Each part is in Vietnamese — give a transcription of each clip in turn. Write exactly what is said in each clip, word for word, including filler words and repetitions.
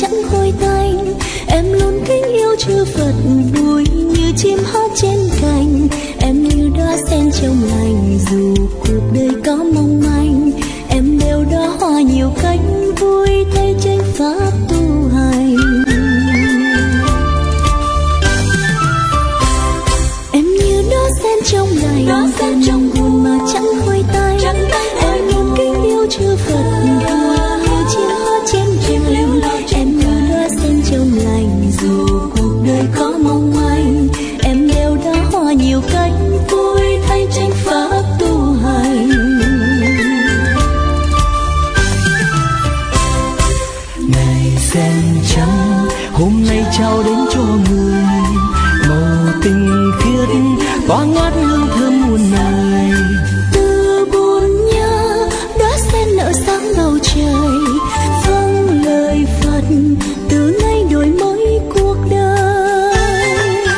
trắng hôi tanh. Em luôn kính yêu chư Phật vui như chim hót trên cành. Em như đóa sen trong lành dù cuộc đời có mong manh. Em đều đóa hoa nhiều cánh vui thay tranh pháp tu hành. Em như đóa sen trong lành, đóa sen trong buồn mà chẳng hôi tanh. Em luôn kính yêu chư Phật vui như chim hót trên cành. Em như đóa sen trong lành dù cuộc đời có mong manh. Em đều đóa hoa nhiều cánh vui thay tranh pháp tu hành. Ngày sen trắng hôm nay trao đến cho người, màu tinh khiết tỏa ngát hương thơm muôn nơi. Từ buồn nhớ đóa sen nở sáng bầu trời, vâng lời Phật từ nay đổi mới cuộc đời.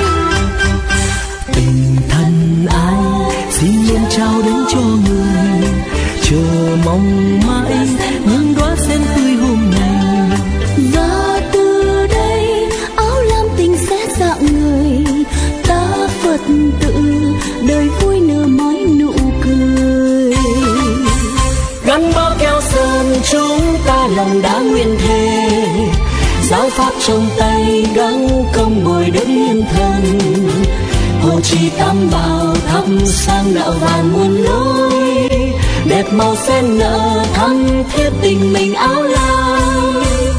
Tình thân ai xin luôn trao đến cho người, chờ mong mãi những đóa sen tươi hôm nay. Và từ đây áo lam tình sẽ dạng người, ta Phật tự đời vui nở mãi nụ cười. Gắn bó keo sơn chúng ta lòng đã nguyện thề, giáo pháp trong tay gắng công bồi đỡ yên thân. Hộ trì tam bảo thắp sang đạo vàng muôn lối, đẹp màu sen nở thắm thiết tình mình áo lam.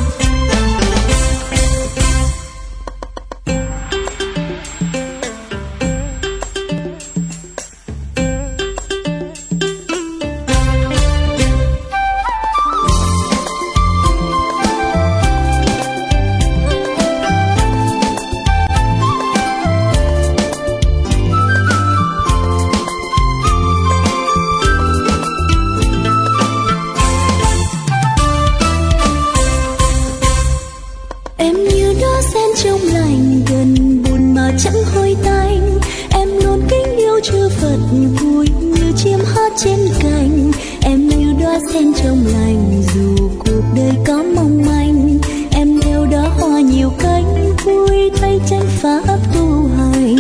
Em như đóa sen trong lành gần buồn mà chẳng hôi tanh. Em luôn kính yêu chư Phật vui như chim hót trên cành. Em như đóa sen trong lành dù cuộc đời có mong manh. Em đều đóa hoa nhiều cánh vui thay tranh pháp tu hành.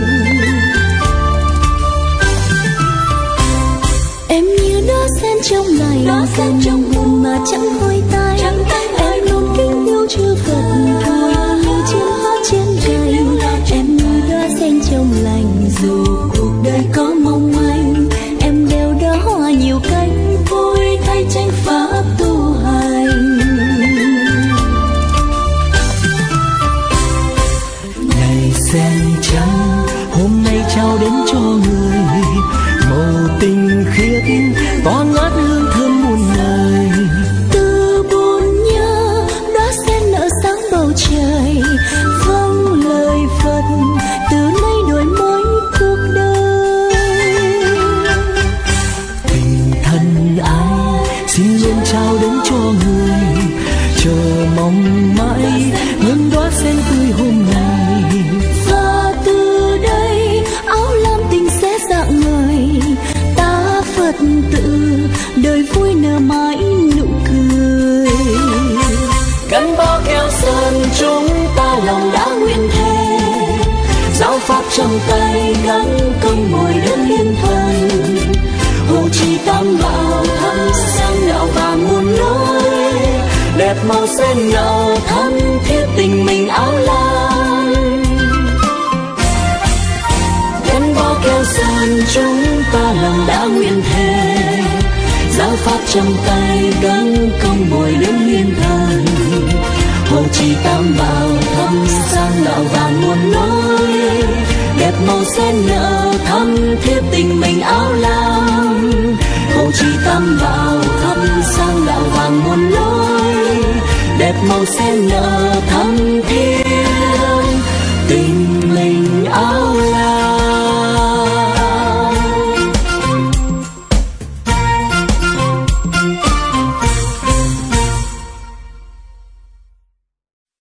Em như đóa sen trong lành gần buồn mà chẳng hôi tanh. Em luôn kính yêu chư Phật vui như chim hót trên cành. Em như đóa sen trong lành dù cuộc đời có mong manh. Em đều đóa hoa nhiều cánh vui thay tranh pháp tu hành. Ngày sen trắng hôm nay trao đến cho người, màu tinh khiết tỏa ngát hương thơm muôn nơi. Từ buồn nhớ đóa sen nở sáng bầu trời, vâng lời Phật từ nay đổi mới cuộc đời. Tình thân ai xin luôn trao đến cho người, chờ mong mãi những đóa sen tươi hôm nay. Và từ đây áo lam tình sẽ dạng người, ta Phật tự đời vui nở mãi nụ cười. Gắn bó keo sơn chúng ta lòng đã nguyện thề, giáo pháp trong tay gắng công bồi đỡ liên thân. Hộ trì tam bảo thắp sáng đạo vàng muôn lối, đẹp màu sen nở thắm thiết tình mình áo lam. Gắn bó keo sơn chúng ta lòng đã nguyện thề, giáo pháp trong tay gắng công bồi đỡ liên thân. Hộ trì tam bảo thắp sáng đạo vàng muôn lối, đẹp màu sen nở thắm thiết tình mình áo lam. Hộ trì tam bảo thắp sáng đạo vàng muôn lối, đẹp màu sen nở thắm thiết